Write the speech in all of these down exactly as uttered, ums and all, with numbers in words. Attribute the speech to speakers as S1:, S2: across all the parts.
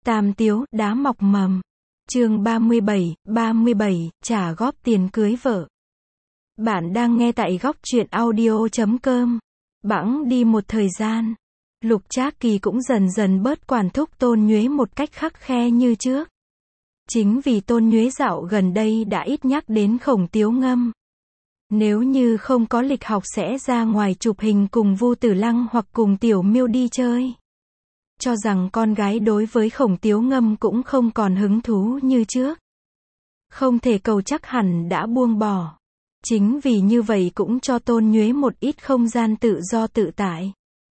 S1: Tam Tiếu, đá mọc mầm. Chương ba mươi bảy, ba mươi bảy, trả góp tiền cưới vợ. Bạn đang nghe tại góc truyện audio chấm com. Bẵng đi một thời gian, Lục Trác Kỳ cũng dần dần bớt quản thúc Tôn Nhuế một cách khắt khe như trước. Chính vì Tôn Nhuế dạo gần đây đã ít nhắc đến Khổng Tiếu Ngâm. Nếu như không có lịch học sẽ ra ngoài chụp hình cùng Vu Tử Lăng hoặc cùng Tiểu Miêu đi chơi. Cho rằng con gái đối với Khổng Tiếu Ngâm cũng không còn hứng thú như trước. Không thể cầu chắc hẳn đã buông bỏ. Chính vì như vậy cũng cho Tôn Nhuế một ít không gian tự do tự tại.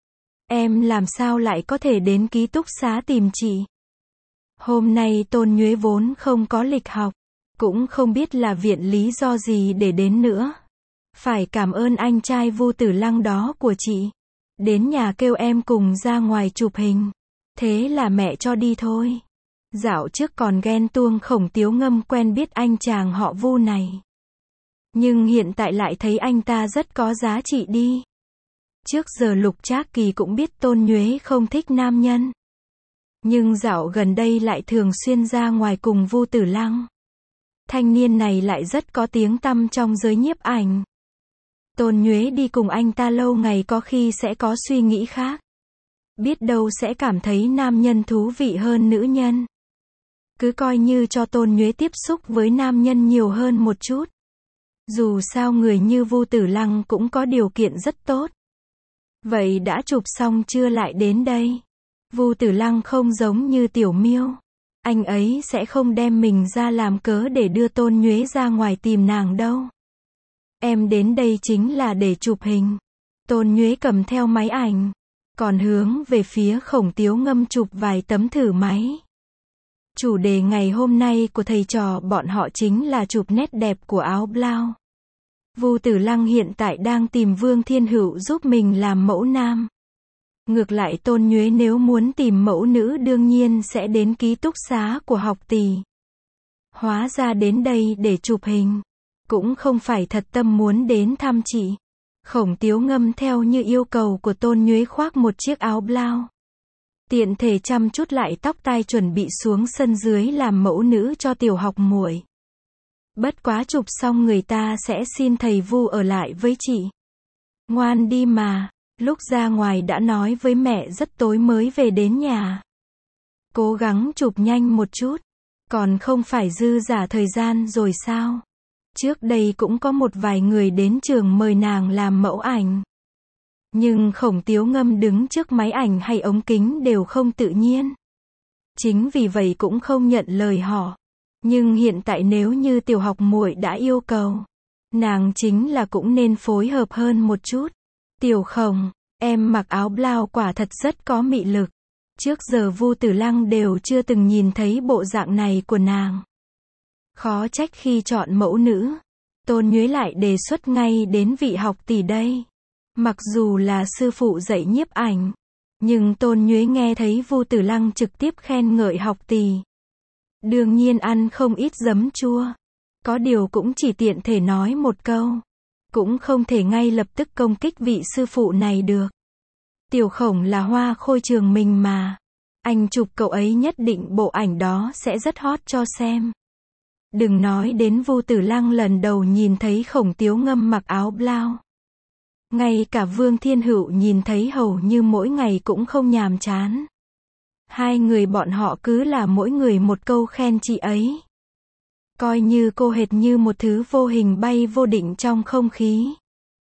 S1: Em làm sao lại có thể đến ký túc xá tìm chị? Hôm nay Tôn Nhuế vốn không có lịch học, cũng không biết là viện lý do gì để đến nữa. Phải cảm ơn anh trai Vu Tử Lăng đó của chị. Đến nhà kêu em cùng ra ngoài chụp hình. Thế là mẹ cho đi thôi. Dạo trước còn ghen tuông Khổng Tiếu Ngâm quen biết anh chàng họ Vu này. Nhưng hiện tại lại thấy anh ta rất có giá trị đi. Trước giờ Lục Trác Kỳ cũng biết Tôn Nhuế không thích nam nhân. Nhưng dạo gần đây lại thường xuyên ra ngoài cùng Vu Tử Lăng. Thanh niên này lại rất có tiếng tăm trong giới nhiếp ảnh. Tôn Nhuế đi cùng anh ta lâu ngày có khi sẽ có suy nghĩ khác. Biết đâu sẽ cảm thấy nam nhân thú vị hơn nữ nhân. Cứ coi như cho Tôn Nhuế tiếp xúc với nam nhân nhiều hơn một chút. Dù sao người như Vu Tử Lăng cũng có điều kiện rất tốt. Vậy đã chụp xong chưa lại đến đây? Vu Tử Lăng không giống như Tiểu Miêu. Anh ấy sẽ không đem mình ra làm cớ để đưa Tôn Nhuế ra ngoài tìm nàng đâu. Em đến đây chính là để chụp hình. Tôn Nhuế cầm theo máy ảnh, còn hướng về phía Khổng Tiếu Ngâm chụp vài tấm thử máy. Chủ đề ngày hôm nay của thầy trò bọn họ chính là chụp nét đẹp của áo blau. Vu Tử Lăng hiện tại đang tìm Vương Thiên Hữu giúp mình làm mẫu nam. Ngược lại Tôn Nhuế nếu muốn tìm mẫu nữ đương nhiên sẽ đến ký túc xá của học tỷ. Hóa ra đến đây để chụp hình. Cũng không phải thật tâm muốn đến thăm chị. Khổng Tiếu Ngâm theo như yêu cầu của Tôn Nhuế khoác một chiếc áo blau. Tiện thể chăm chút lại tóc tai chuẩn bị xuống sân dưới làm mẫu nữ cho tiểu học muội. Bất quá chụp xong người ta sẽ xin thầy Vu ở lại với chị. Ngoan đi mà, lúc ra ngoài đã nói với mẹ rất tối mới về đến nhà. Cố gắng chụp nhanh một chút, còn không phải dư giả thời gian rồi sao? Trước đây cũng có một vài người đến trường mời nàng làm mẫu ảnh. Nhưng Khổng Tiếu Ngâm đứng trước máy ảnh hay ống kính đều không tự nhiên. Chính vì vậy cũng không nhận lời họ. Nhưng hiện tại nếu như tiểu học muội đã yêu cầu, nàng chính là cũng nên phối hợp hơn một chút. Tiểu Khổng, em mặc áo blau quả thật rất có mị lực. Trước giờ Vu Tử Lăng đều chưa từng nhìn thấy bộ dạng này của nàng. Khó trách khi chọn mẫu nữ, Tôn Nhuế lại đề xuất ngay đến vị học tỷ đây. Mặc dù là sư phụ dạy nhiếp ảnh, nhưng Tôn Nhuế nghe thấy Vu Tử Lăng trực tiếp khen ngợi học tỷ. Đương nhiên ăn không ít giấm chua. Có điều cũng chỉ tiện thể nói một câu. Cũng không thể ngay lập tức công kích vị sư phụ này được. Tiểu Khổng là hoa khôi trường mình mà. Anh chụp cậu ấy nhất định bộ ảnh đó sẽ rất hot cho xem. Đừng nói đến Vu Tử Lăng lần đầu nhìn thấy Khổng Tiếu Ngâm mặc áo blau. Ngay cả Vương Thiên Hữu nhìn thấy hầu như mỗi ngày cũng không nhàm chán. Hai người bọn họ cứ là mỗi người một câu khen chị ấy. Coi như cô hệt như một thứ vô hình bay vô định trong không khí.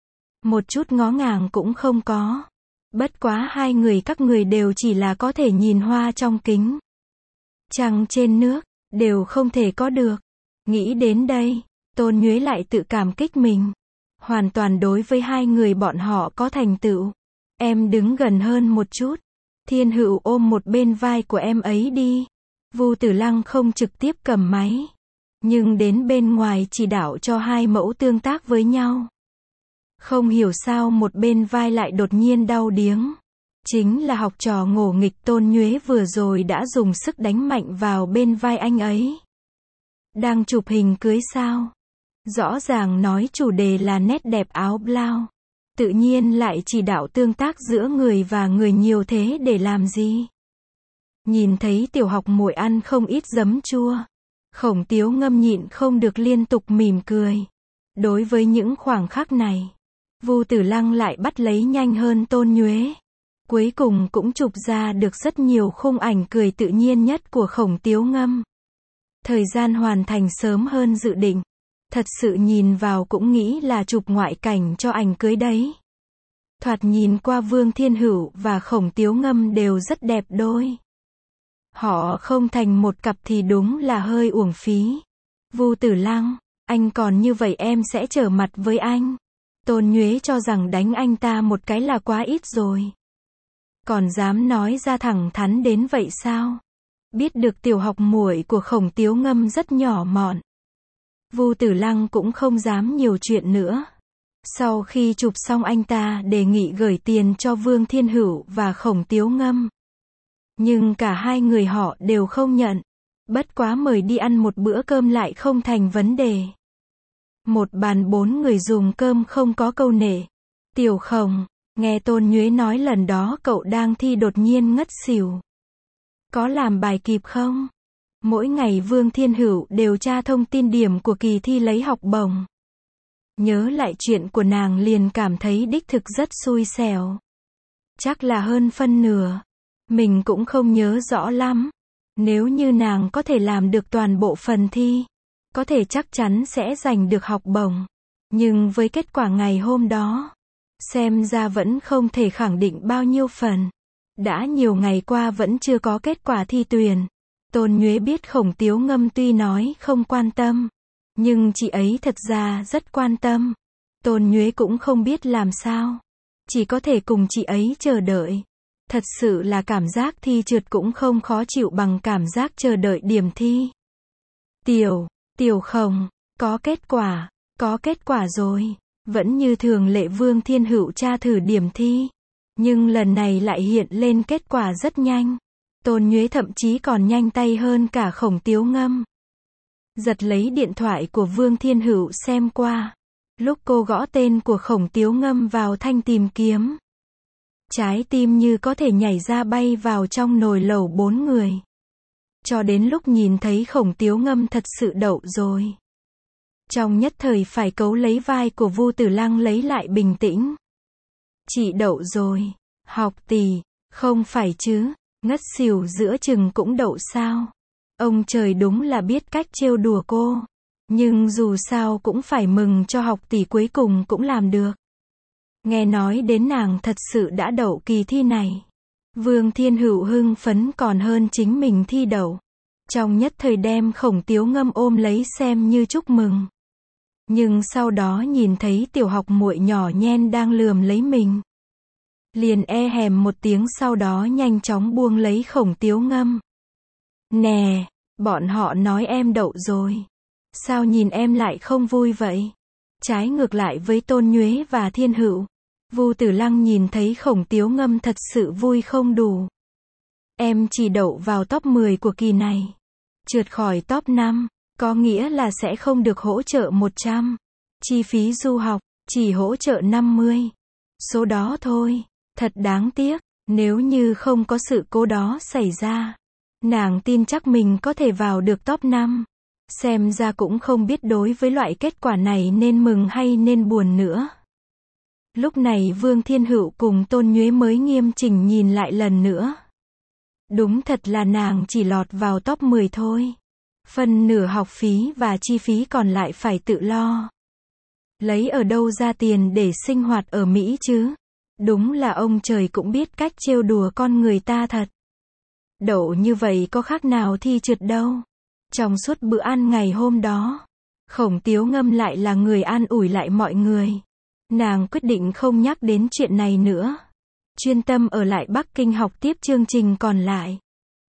S1: Một chút ngó ngàng cũng không có. Bất quá hai người các người đều chỉ là có thể nhìn hoa trong kính. Trăng trên nước, đều không thể có được. Nghĩ đến đây, Tôn Nhuế lại tự cảm kích mình. Hoàn toàn đối với hai người bọn họ có thành tựu. Em đứng gần hơn một chút. Thiên Hữu ôm một bên vai của em ấy đi. Vu Tử Lăng không trực tiếp cầm máy, nhưng đến bên ngoài chỉ đạo cho hai mẫu tương tác với nhau. Không hiểu sao một bên vai lại đột nhiên đau điếng. Chính là học trò ngổ nghịch Tôn Nhuế vừa rồi đã dùng sức đánh mạnh vào bên vai anh ấy. Đang chụp hình cưới sao? Rõ ràng nói chủ đề là nét đẹp áo blau. Tự nhiên lại chỉ đạo tương tác giữa người và người nhiều thế để làm gì? Nhìn thấy tiểu học muội ăn không ít giấm chua, Khổng Tiếu Ngâm nhịn không được liên tục mỉm cười. Đối với những khoảng khắc này, Vu Tử Lăng lại bắt lấy nhanh hơn Tôn Nhuế. Cuối cùng cũng chụp ra được rất nhiều khung ảnh cười tự nhiên nhất của Khổng Tiếu Ngâm. Thời gian hoàn thành sớm hơn dự định. Thật sự nhìn vào cũng nghĩ là chụp ngoại cảnh cho ảnh cưới đấy. Thoạt nhìn qua Vương Thiên Hữu và Khổng Tiếu Ngâm đều rất đẹp đôi. Họ không thành một cặp thì đúng là hơi uổng phí. Vu Tử Lăng, anh còn như vậy em sẽ trở mặt với anh. Tôn Nhuế cho rằng đánh anh ta một cái là quá ít rồi. Còn dám nói ra thẳng thắn đến vậy sao? Biết được tiểu học muội của Khổng Tiếu Ngâm rất nhỏ mọn. Vu Tử Lăng cũng không dám nhiều chuyện nữa. Sau khi chụp xong anh ta đề nghị gửi tiền cho Vương Thiên Hữu và Khổng Tiếu Ngâm. Nhưng cả hai người họ đều không nhận. Bất quá mời đi ăn một bữa cơm lại không thành vấn đề. Một bàn bốn người dùng cơm không có câu nệ. Tiểu Khổng, nghe Tôn Nhuế nói lần đó cậu đang thi đột nhiên ngất xỉu. Có làm bài kịp không? Mỗi ngày Vương Thiên Hữu đều tra thông tin điểm của kỳ thi lấy học bổng. Nhớ lại chuyện của nàng liền cảm thấy đích thực rất xui xẻo. Chắc là hơn phân nửa. Mình cũng không nhớ rõ lắm. Nếu như nàng có thể làm được toàn bộ phần thi, có thể chắc chắn sẽ giành được học bổng. Nhưng với kết quả ngày hôm đó, xem ra vẫn không thể khẳng định bao nhiêu phần. Đã nhiều ngày qua vẫn chưa có kết quả thi tuyển. Tôn Nhuế biết Khổng Tiếu Ngâm tuy nói không quan tâm, nhưng chị ấy thật ra rất quan tâm. Tôn Nhuế cũng không biết làm sao. Chỉ có thể cùng chị ấy chờ đợi. Thật sự là cảm giác thi trượt cũng không khó chịu bằng cảm giác chờ đợi điểm thi. Tiểu, Tiểu Khổng, có kết quả, có kết quả rồi. Vẫn như thường lệ Vương Thiên Hữu tra thử điểm thi. Nhưng lần này lại hiện lên kết quả rất nhanh. Tôn Nhuế thậm chí còn nhanh tay hơn cả Khổng Tiếu Ngâm. Giật lấy điện thoại của Vương Thiên Hữu xem qua. Lúc cô gõ tên của Khổng Tiếu Ngâm vào thanh tìm kiếm, trái tim như có thể nhảy ra bay vào trong nồi lẩu bốn người. Cho đến lúc nhìn thấy Khổng Tiếu Ngâm thật sự đậu rồi. Trong nhất thời phải cấu lấy vai của Vu Tử Lăng lấy lại bình tĩnh. Chị đậu rồi. Học tỷ, không phải chứ, ngất xỉu giữa chừng cũng đậu sao? Ông trời đúng là biết cách trêu đùa cô. Nhưng dù sao cũng phải mừng cho học tỷ cuối cùng cũng làm được. Nghe nói đến nàng thật sự đã đậu kỳ thi này. Vương Thiên Hữu hưng phấn còn hơn chính mình thi đậu. Trong nhất thời đem Khổng Tiếu Ngâm ôm lấy xem như chúc mừng. Nhưng sau đó nhìn thấy tiểu học muội nhỏ nhen đang lườm lấy mình. Liền e hèm một tiếng sau đó nhanh chóng buông lấy Khổng Tiếu Ngâm. Nè, bọn họ nói em đậu rồi. Sao nhìn em lại không vui vậy? Trái ngược lại với Tôn Nhuế và Thiên Hữu, Vu Tử Lăng nhìn thấy Khổng Tiếu Ngâm thật sự vui không đủ. Em chỉ đậu vào top mười của kỳ này. Trượt khỏi top năm, có nghĩa là sẽ không được hỗ trợ một trăm. Chi phí du học, chỉ hỗ trợ năm mươi. Số đó thôi, thật đáng tiếc, nếu như không có sự cố đó xảy ra. Nàng tin chắc mình có thể vào được top năm. Xem ra cũng không biết đối với loại kết quả này nên mừng hay nên buồn nữa. Lúc này Vương Thiên Hữu cùng Tôn Nhuế mới nghiêm chỉnh nhìn lại lần nữa. Đúng thật là nàng chỉ lọt vào top mười thôi. Phần nửa học phí và chi phí còn lại phải tự lo. Lấy ở đâu ra tiền để sinh hoạt ở Mỹ chứ? Đúng là ông trời cũng biết cách trêu đùa con người ta thật. Đậu như vậy có khác nào thi trượt đâu. Trong suốt bữa ăn ngày hôm đó, Khổng Tiếu Ngâm lại là người an ủi lại mọi người. Nàng quyết định không nhắc đến chuyện này nữa. Chuyên tâm ở lại Bắc Kinh học tiếp chương trình còn lại.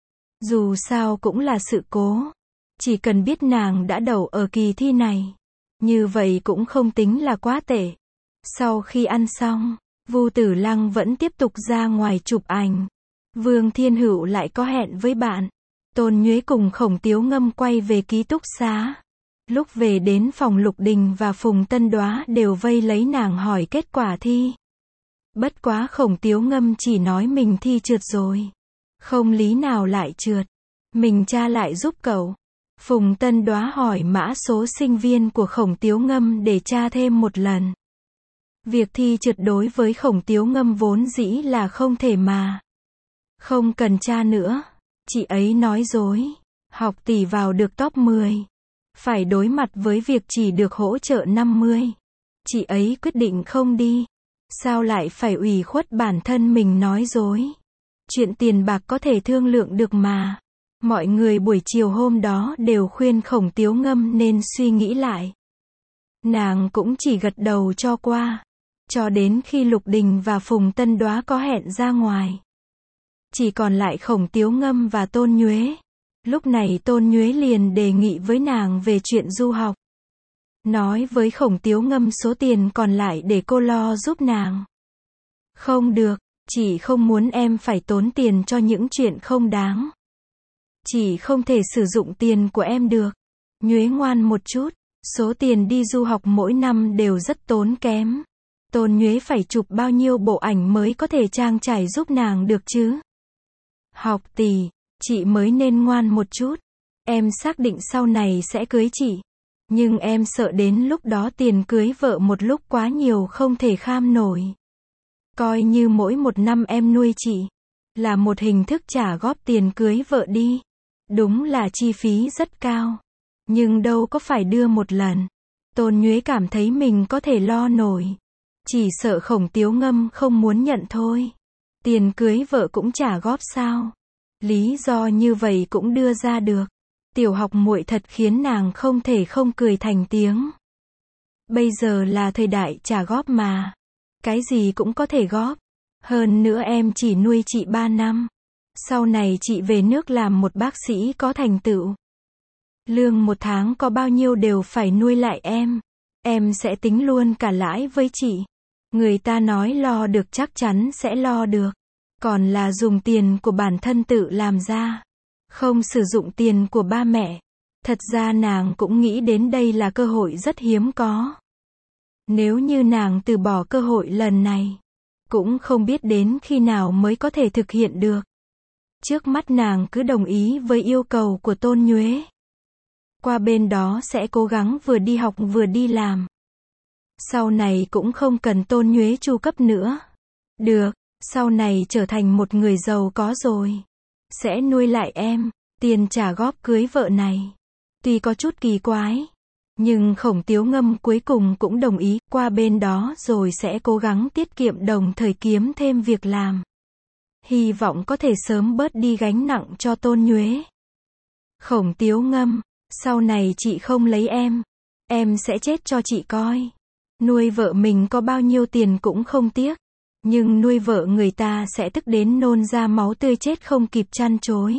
S1: Dù sao cũng là sự cố. Chỉ cần biết nàng đã đậu ở kỳ thi này. Như vậy cũng không tính là quá tệ. Sau khi ăn xong, Vu Tử Lăng vẫn tiếp tục ra ngoài chụp ảnh. Vương Thiên Hữu lại có hẹn với bạn. Tôn Nhuế cùng Khổng Tiếu Ngâm quay về ký túc xá. Lúc về đến phòng Lục Đình và Phùng Tân Đoá đều vây lấy nàng hỏi kết quả thi. Bất quá Khổng Tiếu Ngâm chỉ nói mình thi trượt rồi. Không lý nào lại trượt. Mình tra lại giúp cậu. Phùng Tân Đóa hỏi mã số sinh viên của Khổng Tiếu Ngâm để tra thêm một lần. Việc thi trượt đối với Khổng Tiếu Ngâm vốn dĩ là không thể mà. Không cần tra nữa. Chị ấy nói dối. Học tỷ vào được top mười. Phải đối mặt với việc chỉ được hỗ trợ năm mươi. Chị ấy quyết định không đi. Sao lại phải ủy khuất bản thân mình nói dối. Chuyện tiền bạc có thể thương lượng được mà. Mọi người buổi chiều hôm đó đều khuyên Khổng Tiếu Ngâm nên suy nghĩ lại. Nàng cũng chỉ gật đầu cho qua. Cho đến khi Lục Đình và Phùng Tân Đóa có hẹn ra ngoài. Chỉ còn lại Khổng Tiếu Ngâm và Tôn Nhuế. Lúc này Tôn Nhuế liền đề nghị với nàng về chuyện du học. Nói với Khổng Tiếu Ngâm số tiền còn lại để cô lo giúp nàng. Không được, chị không muốn em phải tốn tiền cho những chuyện không đáng. Chị không thể sử dụng tiền của em được. Nhuế ngoan một chút, số tiền đi du học mỗi năm đều rất tốn kém. Tôn Nhuế phải chụp bao nhiêu bộ ảnh mới có thể trang trải giúp nàng được chứ? Học tỷ, chị mới nên ngoan một chút. Em xác định sau này sẽ cưới chị. Nhưng em sợ đến lúc đó tiền cưới vợ một lúc quá nhiều không thể kham nổi. Coi như mỗi một năm em nuôi chị là một hình thức trả góp tiền cưới vợ đi. Đúng là chi phí rất cao. Nhưng đâu có phải đưa một lần. Tôn Nhuế cảm thấy mình có thể lo nổi. Chỉ sợ Khổng Tiếu Ngâm không muốn nhận thôi. Tiền cưới vợ cũng trả góp sao? Lý do như vậy cũng đưa ra được. Tiểu học muội thật khiến nàng không thể không cười thành tiếng. Bây giờ là thời đại trả góp mà. Cái gì cũng có thể góp. Hơn nữa em chỉ nuôi chị ba năm. Sau này chị về nước làm một bác sĩ có thành tựu. Lương một tháng có bao nhiêu đều phải nuôi lại em. Em sẽ tính luôn cả lãi với chị. Người ta nói lo được chắc chắn sẽ lo được. Còn là dùng tiền của bản thân tự làm ra. Không sử dụng tiền của ba mẹ. Thật ra nàng cũng nghĩ đến đây là cơ hội rất hiếm có. Nếu như nàng từ bỏ cơ hội lần này, cũng không biết đến khi nào mới có thể thực hiện được. Trước mắt nàng cứ đồng ý với yêu cầu của Tôn Nhuế. Qua bên đó sẽ cố gắng vừa đi học vừa đi làm. Sau này cũng không cần Tôn Nhuế chu cấp nữa. Được, sau này trở thành một người giàu có rồi. Sẽ nuôi lại em. Tiền trả góp cưới vợ này tuy có chút kỳ quái, nhưng Khổng Tiếu Ngâm cuối cùng cũng đồng ý. Qua bên đó rồi sẽ cố gắng tiết kiệm đồng thời kiếm thêm việc làm. Hy vọng có thể sớm bớt đi gánh nặng cho Tôn Nhuế. Khổng Tiếu Ngâm, sau này chị không lấy em, em sẽ chết cho chị coi. Nuôi vợ mình có bao nhiêu tiền cũng không tiếc. Nhưng nuôi vợ người ta sẽ tức đến nôn ra máu tươi chết không kịp chăn chối.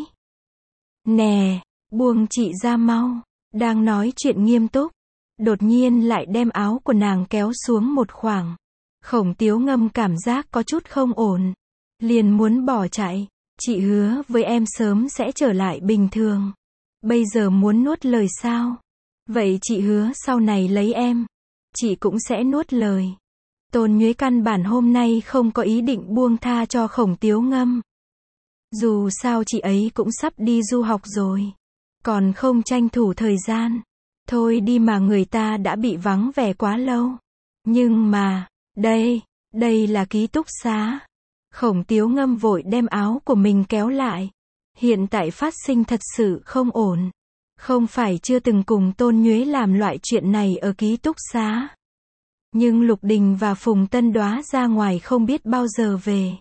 S1: Nè, buông chị ra mau. Đang nói chuyện nghiêm túc. Đột nhiên lại đem áo của nàng kéo xuống một khoảng. Khổng Tiếu Ngâm cảm giác có chút không ổn. Liền muốn bỏ chạy. Chị hứa với em sớm sẽ trở lại bình thường. Bây giờ muốn nuốt lời sao? Vậy chị hứa sau này lấy em. Chị cũng sẽ nuốt lời. Tôn Nhuế căn bản hôm nay không có ý định buông tha cho Khổng Tiếu Ngâm. Dù sao chị ấy cũng sắp đi du học rồi. Còn không tranh thủ thời gian. Thôi đi mà người ta đã bị vắng vẻ quá lâu. Nhưng mà, đây, đây là ký túc xá. Khổng Tiếu Ngâm vội đem áo của mình kéo lại. Hiện tại phát sinh thật sự không ổn. Không phải chưa từng cùng Tôn Nhuế làm loại chuyện này ở ký túc xá. Nhưng Lục Đình và Phùng Tân Đóa ra ngoài không biết bao giờ về.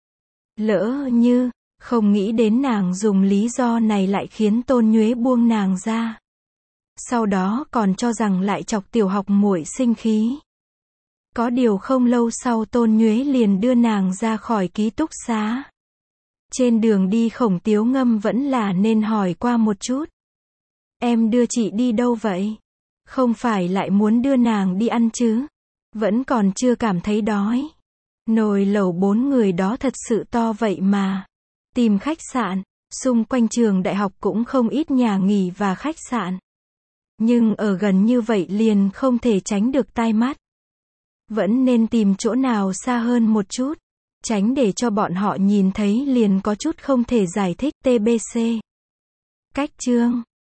S1: Lỡ như, không nghĩ đến nàng dùng lý do này lại khiến Tôn Nhuế buông nàng ra. Sau đó còn cho rằng lại chọc tiểu học muội sinh khí. Có điều không lâu sau Tôn Nhuế liền đưa nàng ra khỏi ký túc xá. Trên đường đi Khổng Tiếu Ngâm vẫn là nên hỏi qua một chút. Em đưa chị đi đâu vậy? Không phải lại muốn đưa nàng đi ăn chứ? Vẫn còn chưa cảm thấy đói. Nồi lẩu bốn người đó thật sự to vậy mà. Tìm khách sạn, xung quanh trường đại học cũng không ít nhà nghỉ và khách sạn. Nhưng ở gần như vậy liền không thể tránh được tai mắt. Vẫn nên tìm chỗ nào xa hơn một chút. Tránh để cho bọn họ nhìn thấy liền có chút không thể giải thích. tê bê xê. Cách chương